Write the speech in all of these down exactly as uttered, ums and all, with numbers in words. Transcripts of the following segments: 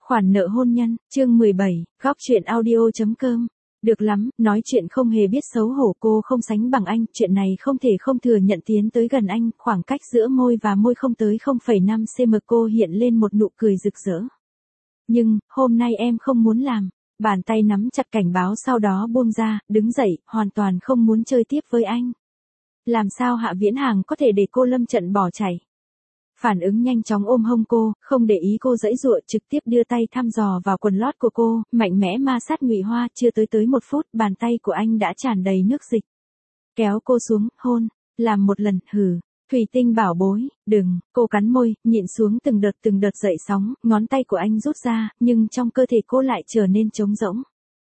Khoản nợ hôn nhân, chương mười bảy, góc chuyện audio.com. Được lắm, nói chuyện không hề biết xấu hổ, cô không sánh bằng anh, chuyện này không thể không thừa nhận. Tiến tới gần anh, khoảng cách giữa môi và môi không tới không phẩy năm xăng-ti-mét, cô hiện lên một nụ cười rực rỡ. Nhưng, hôm nay em không muốn làm. Bàn tay nắm chặt cảnh báo sau đó buông ra, đứng dậy, hoàn toàn không muốn chơi tiếp với anh. Làm sao Hạ Viễn Hàng có thể để cô lâm trận bỏ chạy? Phản ứng nhanh chóng ôm hông cô, không để ý cô giãy giụa, trực tiếp đưa tay thăm dò vào quần lót của cô, mạnh mẽ ma sát nhụy hoa. Chưa tới tới một phút, bàn tay của anh đã tràn đầy nước dịch. Kéo cô xuống, hôn, làm một lần, hừ. Thủy Tinh bảo bối, đừng. Cô cắn môi, nhịn xuống từng đợt từng đợt dậy sóng, ngón tay của anh rút ra, nhưng trong cơ thể cô lại trở nên trống rỗng.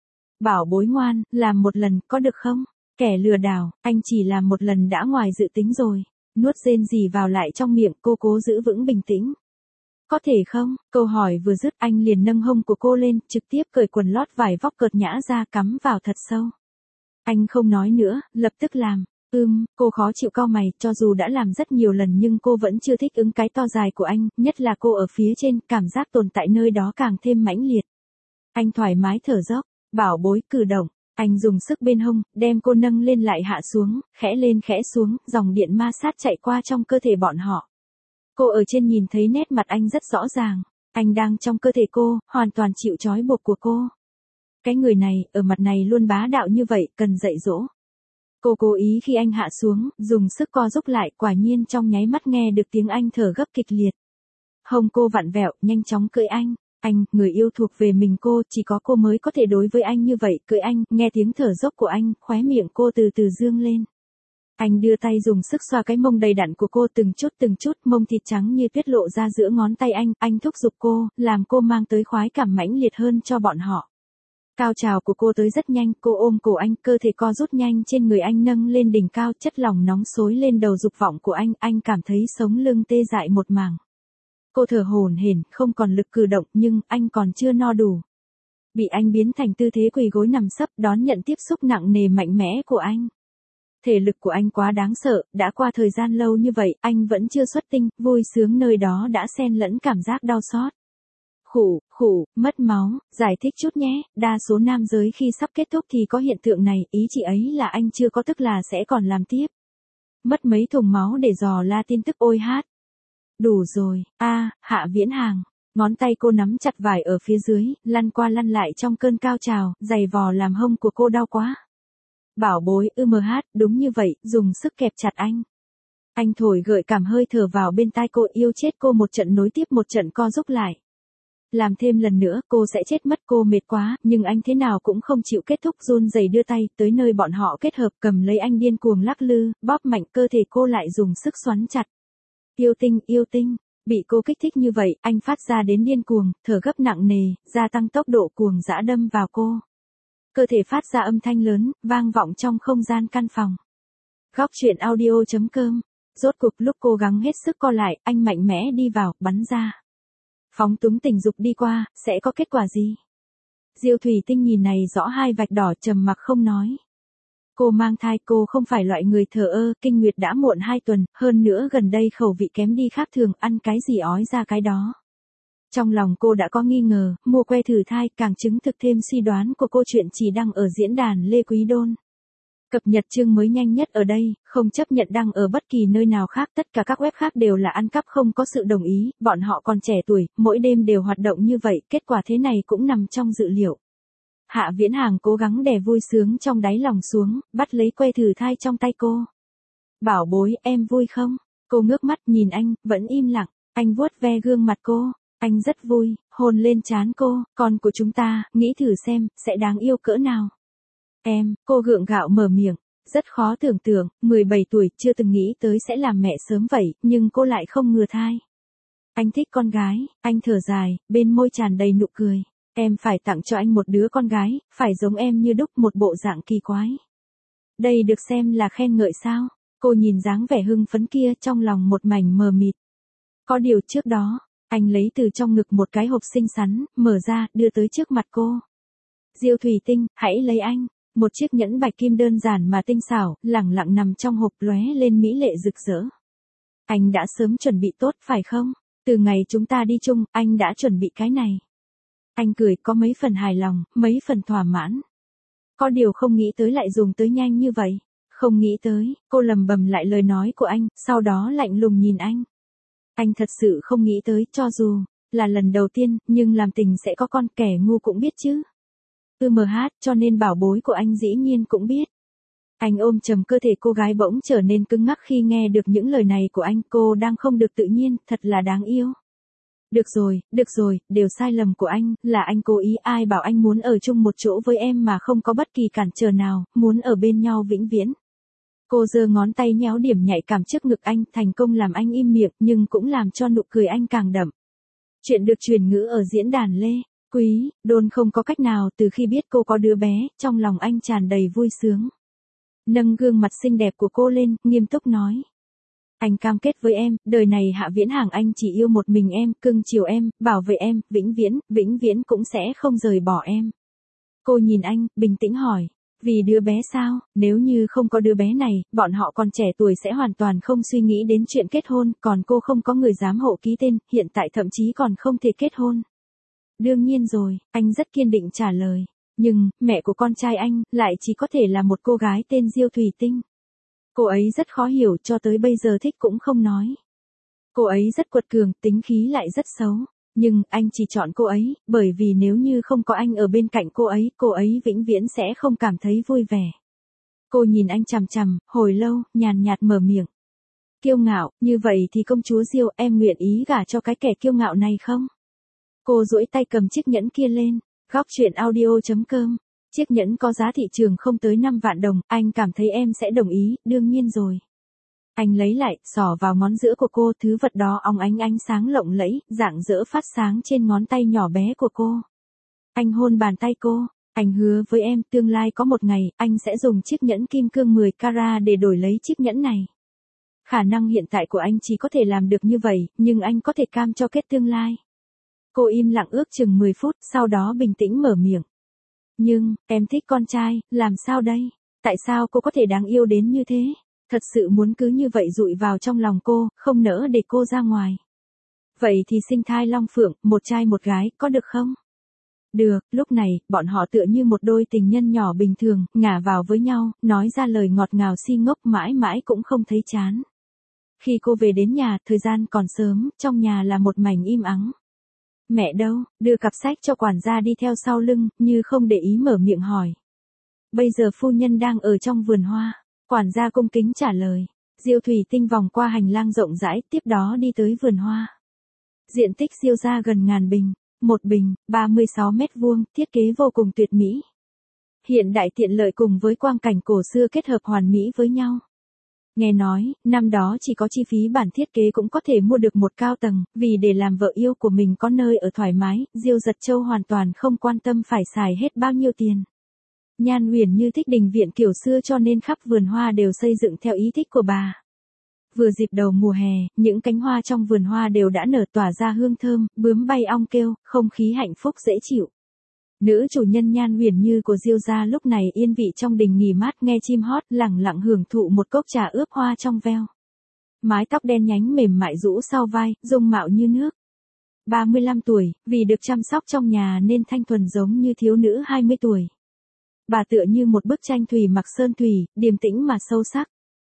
Bảo bối ngoan, làm một lần, có được không? Kẻ lừa đảo, anh chỉ làm một lần đã ngoài dự tính rồi. Nuốt rên rỉ vào lại trong miệng, cô cố giữ vững bình tĩnh. Có thể không? Câu hỏi vừa dứt, anh liền nâng hông của cô lên, trực tiếp cởi quần lót vải vóc cợt nhã ra, cắm vào thật sâu. Anh không nói nữa, lập tức làm. Ưm, cô khó chịu cau mày, cho dù đã làm rất nhiều lần nhưng cô vẫn chưa thích ứng cái to dài của anh, nhất là cô ở phía trên, cảm giác tồn tại nơi đó càng thêm mãnh liệt. Anh thoải mái thở dốc, bảo bối, cử động. Anh dùng sức bên hông, đem cô nâng lên lại hạ xuống, khẽ lên khẽ xuống, dòng điện ma sát chạy qua trong cơ thể bọn họ. Cô ở trên nhìn thấy nét mặt anh rất rõ ràng, anh đang trong cơ thể cô, hoàn toàn chịu trói buộc của cô. Cái người này, ở mặt này luôn bá đạo như vậy, cần dạy dỗ. Cô cố ý khi anh hạ xuống, dùng sức co giúp lại, quả nhiên trong nháy mắt nghe được tiếng anh thở gấp kịch liệt. Hông cô vặn vẹo, nhanh chóng cưỡi anh. Anh, người yêu thuộc về mình cô, chỉ có cô mới có thể đối với anh như vậy, cưỡi anh, nghe tiếng thở dốc của anh, khóe miệng cô từ từ dương lên. Anh đưa tay dùng sức xoa cái mông đầy đặn của cô từng chút từng chút, mông thịt trắng như tuyết lộ ra giữa ngón tay anh, anh thúc giục cô, làm cô mang tới khoái cảm mãnh liệt hơn cho bọn họ. Cao trào của cô tới rất nhanh, cô ôm cổ anh, cơ thể co rút nhanh trên người anh nâng lên đỉnh cao, chất lỏng nóng xối lên đầu dục vọng của anh, anh cảm thấy sống lưng tê dại một mảng. Cô thở hổn hển, không còn lực cử động, nhưng anh còn chưa no đủ. Bị anh biến thành tư thế quỳ gối nằm sấp, đón nhận tiếp xúc nặng nề mạnh mẽ của anh. Thể lực của anh quá đáng sợ, đã qua thời gian lâu như vậy, anh vẫn chưa xuất tinh, vui sướng nơi đó đã xen lẫn cảm giác đau xót. Khủ, khủ, mất máu, giải thích chút nhé, đa số nam giới khi sắp kết thúc thì có hiện tượng này, ý chị ấy là anh chưa có tức là sẽ còn làm tiếp. Mất mấy thùng máu để dò la tin tức ôi hát. Đủ rồi, a à, Hạ Viễn Hàng. Ngón tay cô nắm chặt vải ở phía dưới, lăn qua lăn lại trong cơn cao trào, giày vò làm hông của cô đau quá. Bảo bối, ư mờ hát, đúng như vậy, dùng sức kẹp chặt anh. Anh thổi gợi cảm hơi thở vào bên tai cô, yêu chết cô một trận nối tiếp một trận co giúp lại. Làm thêm lần nữa, cô sẽ chết mất, cô mệt quá, nhưng anh thế nào cũng không chịu kết thúc, run rẩy đưa tay, tới nơi bọn họ kết hợp, cầm lấy anh điên cuồng lắc lư, bóp mạnh, cơ thể cô lại dùng sức xoắn chặt. Yêu tinh, yêu tinh, bị cô kích thích như vậy, anh phát ra đến điên cuồng, thở gấp nặng nề, gia tăng tốc độ cuồng dã đâm vào cô. Cơ thể phát ra âm thanh lớn, vang vọng trong không gian căn phòng. Góc chuyện audio.com. Rốt cuộc lúc cố gắng hết sức co lại, anh mạnh mẽ đi vào, bắn ra. Phóng túng tình dục đi qua, sẽ có kết quả gì? Diêu Thủy Tinh nhìn này rõ hai vạch đỏ, trầm mặc không nói. Cô mang thai, cô không phải loại người thờ ơ, kinh nguyệt đã muộn hai tuần, hơn nữa gần đây khẩu vị kém đi khác thường, ăn cái gì ói ra cái đó. Trong lòng cô đã có nghi ngờ, mua que thử thai, càng chứng thực thêm suy đoán của cô. Chuyện chỉ đăng ở diễn đàn Lê Quý Đôn. Cập nhật chương mới nhanh nhất ở đây, không chấp nhận đăng ở bất kỳ nơi nào khác, tất cả các web khác đều là ăn cắp không có sự đồng ý, bọn họ còn trẻ tuổi, mỗi đêm đều hoạt động như vậy, kết quả thế này cũng nằm trong dự liệu. Hạ Viễn Hàng cố gắng đè vui sướng trong đáy lòng xuống, bắt lấy que thử thai trong tay cô. Bảo bối, em vui không? Cô ngước mắt nhìn anh, vẫn im lặng, anh vuốt ve gương mặt cô, anh rất vui, hôn lên trán cô, con của chúng ta, nghĩ thử xem, sẽ đáng yêu cỡ nào. Em, cô gượng gạo mở miệng, rất khó tưởng tượng, mười bảy tuổi chưa từng nghĩ tới sẽ làm mẹ sớm vậy, nhưng cô lại không ngừa thai. Anh thích con gái, anh thở dài, bên môi tràn đầy nụ cười. Em phải tặng cho anh một đứa con gái, phải giống em như đúc, một bộ dạng kỳ quái. Đây được xem là khen ngợi sao? Cô nhìn dáng vẻ hưng phấn kia, trong lòng một mảnh mờ mịt. Có điều trước đó, anh lấy từ trong ngực một cái hộp xinh xắn, mở ra, đưa tới trước mặt cô. Diêu Thủy Tinh, hãy lấy anh. Một chiếc nhẫn bạch kim đơn giản mà tinh xảo, lẳng lặng nằm trong hộp, lóe lên mỹ lệ rực rỡ. Anh đã sớm chuẩn bị tốt phải không? Từ ngày chúng ta đi chung, anh đã chuẩn bị cái này. Anh cười có mấy phần hài lòng, mấy phần thỏa mãn. Có điều không nghĩ tới lại dùng tới nhanh như vậy. Không nghĩ tới, cô lầm bầm lại lời nói của anh, sau đó lạnh lùng nhìn anh. Anh thật sự không nghĩ tới, cho dù là lần đầu tiên, nhưng làm tình sẽ có con, kẻ ngu cũng biết chứ. ư em hát, cho nên bảo bối của anh dĩ nhiên cũng biết. Anh ôm chầm cơ thể cô gái bỗng trở nên cứng ngắc khi nghe được những lời này của anh, cô đang không được tự nhiên, thật là đáng yêu. Được rồi, được rồi, đều sai lầm của anh, là anh cố ý, ai bảo anh muốn ở chung một chỗ với em mà không có bất kỳ cản trở nào, muốn ở bên nhau vĩnh viễn. Cô giơ ngón tay nhéo điểm nhạy cảm trước ngực anh, thành công làm anh im miệng, nhưng cũng làm cho nụ cười anh càng đậm. Chuyện được truyền ngữ ở diễn đàn Lê Quý Đôn không có cách nào, từ khi biết cô có đứa bé, trong lòng anh tràn đầy vui sướng. Nâng gương mặt xinh đẹp của cô lên, nghiêm túc nói. Anh cam kết với em, đời này Hạ Viễn Hàng anh chỉ yêu một mình em, cưng chiều em, bảo vệ em, vĩnh viễn, vĩnh viễn cũng sẽ không rời bỏ em. Cô nhìn anh, bình tĩnh hỏi. Vì đứa bé sao, nếu như không có đứa bé này, bọn họ còn trẻ tuổi sẽ hoàn toàn không suy nghĩ đến chuyện kết hôn, còn cô không có người dám hộ ký tên, hiện tại thậm chí còn không thể kết hôn. Đương nhiên rồi, anh rất kiên định trả lời. Nhưng, mẹ của con trai anh, lại chỉ có thể là một cô gái tên Diêu Thủy Tinh. Cô ấy rất khó hiểu, cho tới bây giờ thích cũng không nói. Cô ấy rất quật cường, tính khí lại rất xấu. Nhưng, anh chỉ chọn cô ấy, bởi vì nếu như không có anh ở bên cạnh cô ấy, cô ấy vĩnh viễn sẽ không cảm thấy vui vẻ. Cô nhìn anh chằm chằm, hồi lâu, nhàn nhạt mở miệng. Kiêu ngạo, như vậy thì công chúa Diêu, em nguyện ý gả cho cái kẻ kiêu ngạo này không? Cô duỗi tay cầm chiếc nhẫn kia lên. Góc truyện audio chấm com. Chiếc nhẫn có giá thị trường không tới năm vạn đồng, anh cảm thấy em sẽ đồng ý, đương nhiên rồi. Anh lấy lại, xỏ vào ngón giữa của cô, thứ vật đó óng ánh ánh sáng lộng lẫy, rạng rỡ phát sáng trên ngón tay nhỏ bé của cô. Anh hôn bàn tay cô, anh hứa với em, tương lai có một ngày, anh sẽ dùng chiếc nhẫn kim cương mười carat để đổi lấy chiếc nhẫn này. Khả năng hiện tại của anh chỉ có thể làm được như vậy, nhưng anh có thể cam cho kết tương lai. Cô im lặng ước chừng mười phút, sau đó bình tĩnh mở miệng. Nhưng, em thích con trai, làm sao đây? Tại sao cô có thể đáng yêu đến như thế? Thật sự muốn cứ như vậy dụi vào trong lòng cô, không nỡ để cô ra ngoài. Vậy thì sinh thai long phượng, một trai một gái, có được không? Được, lúc này, bọn họ tựa như một đôi tình nhân nhỏ bình thường, ngả vào với nhau, nói ra lời ngọt ngào si ngốc mãi mãi cũng không thấy chán. Khi cô về đến nhà, thời gian còn sớm, trong nhà là một mảnh im ắng. Mẹ đâu, đưa cặp sách cho quản gia đi theo sau lưng, như không để ý mở miệng hỏi. Bây giờ phu nhân đang ở trong vườn hoa. Quản gia cung kính trả lời. Diêu Thủy Tinh vòng qua hành lang rộng rãi, tiếp đó đi tới vườn hoa. Diện tích Diêu gia gần ngàn bình, một bình, ba mươi sáu mét vuông, thiết kế vô cùng tuyệt mỹ. Hiện đại tiện lợi cùng với quang cảnh cổ xưa kết hợp hoàn mỹ với nhau. Nghe nói, năm đó chỉ có chi phí bản thiết kế cũng có thể mua được một cao tầng, vì để làm vợ yêu của mình có nơi ở thoải mái, Diêu Giật Châu hoàn toàn không quan tâm phải xài hết bao nhiêu tiền. Nhan Huyền Như thích đình viện kiểu xưa cho nên khắp vườn hoa đều xây dựng theo ý thích của bà. Vừa dịp đầu mùa hè, những cánh hoa trong vườn hoa đều đã nở tỏa ra hương thơm, bướm bay ong kêu, không khí hạnh phúc dễ chịu. Nữ chủ nhân Nhan Huyền Như của Diêu gia lúc này yên vị trong đình nghỉ mát nghe chim hót, lẳng lặng hưởng thụ một cốc trà ướp hoa trong veo. Mái tóc đen nhánh mềm mại rũ sau vai, dung mạo như nước. ba mươi lăm tuổi, vì được chăm sóc trong nhà nên thanh thuần giống như thiếu nữ hai mươi tuổi. Bà tựa như một bức tranh thủy mặc sơn thủy, điềm tĩnh mà sâu sắc.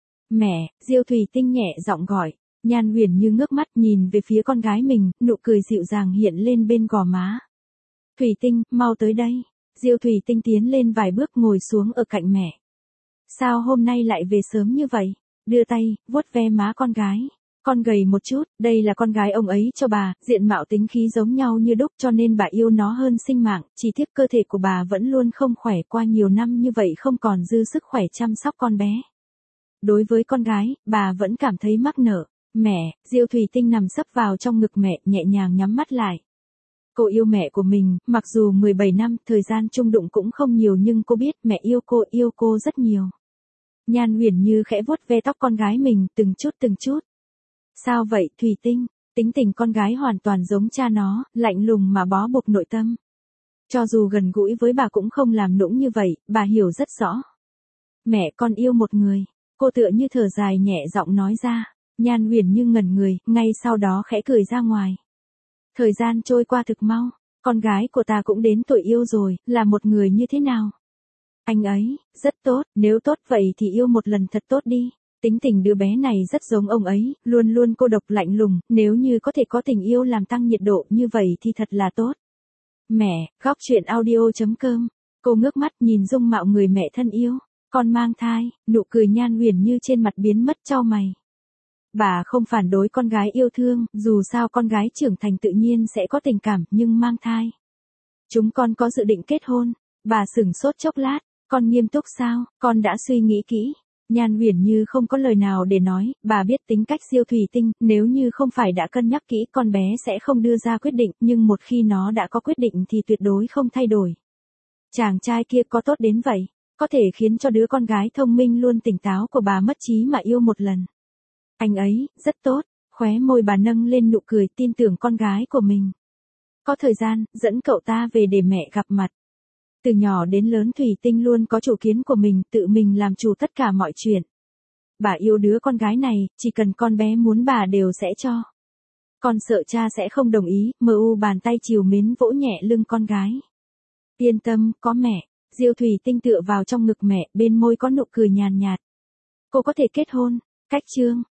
Mẹ, Diêu Thủy Tinh nhẹ giọng gọi. Nhan Huyền Như ngước mắt nhìn về phía con gái mình, nụ cười dịu dàng hiện lên bên gò má. Thủy Tinh, mau tới đây. Diêu Thủy Tinh tiến lên vài bước ngồi xuống ở cạnh mẹ. Sao hôm nay lại về sớm như vậy? Đưa tay, vuốt ve má con gái. Con gầy một chút, đây là con gái ông ấy cho bà, diện mạo tính khí giống nhau như đúc cho nên bà yêu nó hơn sinh mạng, chỉ tiếc cơ thể của bà vẫn luôn không khỏe qua nhiều năm như vậy không còn dư sức khỏe chăm sóc con bé. Đối với con gái, bà vẫn cảm thấy mắc nợ. Mẹ, Diêu Thủy Tinh nằm sấp vào trong ngực mẹ, nhẹ nhàng nhắm mắt lại. Cô yêu mẹ của mình, mặc dù mười bảy năm, thời gian chung đụng cũng không nhiều nhưng cô biết mẹ yêu cô, yêu cô rất nhiều. Nhan Huyền Như khẽ vuốt ve tóc con gái mình, từng chút từng chút. Sao vậy, Thủy Tinh? Tính tình con gái hoàn toàn giống cha nó, lạnh lùng mà bó buộc nội tâm. Cho dù gần gũi với bà cũng không làm nũng như vậy, bà hiểu rất rõ. Mẹ con yêu một người. Cô tựa như thở dài nhẹ giọng nói ra. Nhan Huyền Như ngẩn người, ngay sau đó khẽ cười ra ngoài. Thời gian trôi qua thực mau. Con gái của ta cũng đến tuổi yêu rồi, là một người như thế nào? Anh ấy, rất tốt, nếu tốt vậy thì yêu một lần thật tốt đi. Tính tình đứa bé này rất giống ông ấy, luôn luôn cô độc lạnh lùng, nếu như có thể có tình yêu làm tăng nhiệt độ như vậy thì thật là tốt. Mẹ, góc truyện audio.com. Cô ngước mắt nhìn dung mạo người mẹ thân yêu. Con mang thai, nụ cười nhan huyền như trên mặt biến mất chau mày. Bà không phản đối con gái yêu thương, dù sao con gái trưởng thành tự nhiên sẽ có tình cảm, nhưng mang thai. Chúng con có dự định kết hôn. Bà sửng sốt chốc lát, con nghiêm túc sao, con đã suy nghĩ kỹ. Nhan huyền như không có lời nào để nói, bà biết tính cách Diêu Thủy Tinh, nếu như không phải đã cân nhắc kỹ con bé sẽ không đưa ra quyết định, nhưng một khi nó đã có quyết định thì tuyệt đối không thay đổi. Chàng trai kia có tốt đến vậy, có thể khiến cho đứa con gái thông minh luôn tỉnh táo của bà mất trí mà yêu một lần. Anh ấy, rất tốt, khóe môi bà nâng lên nụ cười tin tưởng con gái của mình. Có thời gian, dẫn cậu ta về để mẹ gặp mặt. Từ nhỏ đến lớn Thủy Tinh luôn có chủ kiến của mình, tự mình làm chủ tất cả mọi chuyện. Bà yêu đứa con gái này, chỉ cần con bé muốn bà đều sẽ cho. Con sợ cha sẽ không đồng ý, mờ u bàn tay trìu mến vỗ nhẹ lưng con gái. Yên tâm, có mẹ. Diêu Thủy Tinh tựa vào trong ngực mẹ, bên môi có nụ cười nhàn nhạt. Cô có thể kết hôn. Cách chương.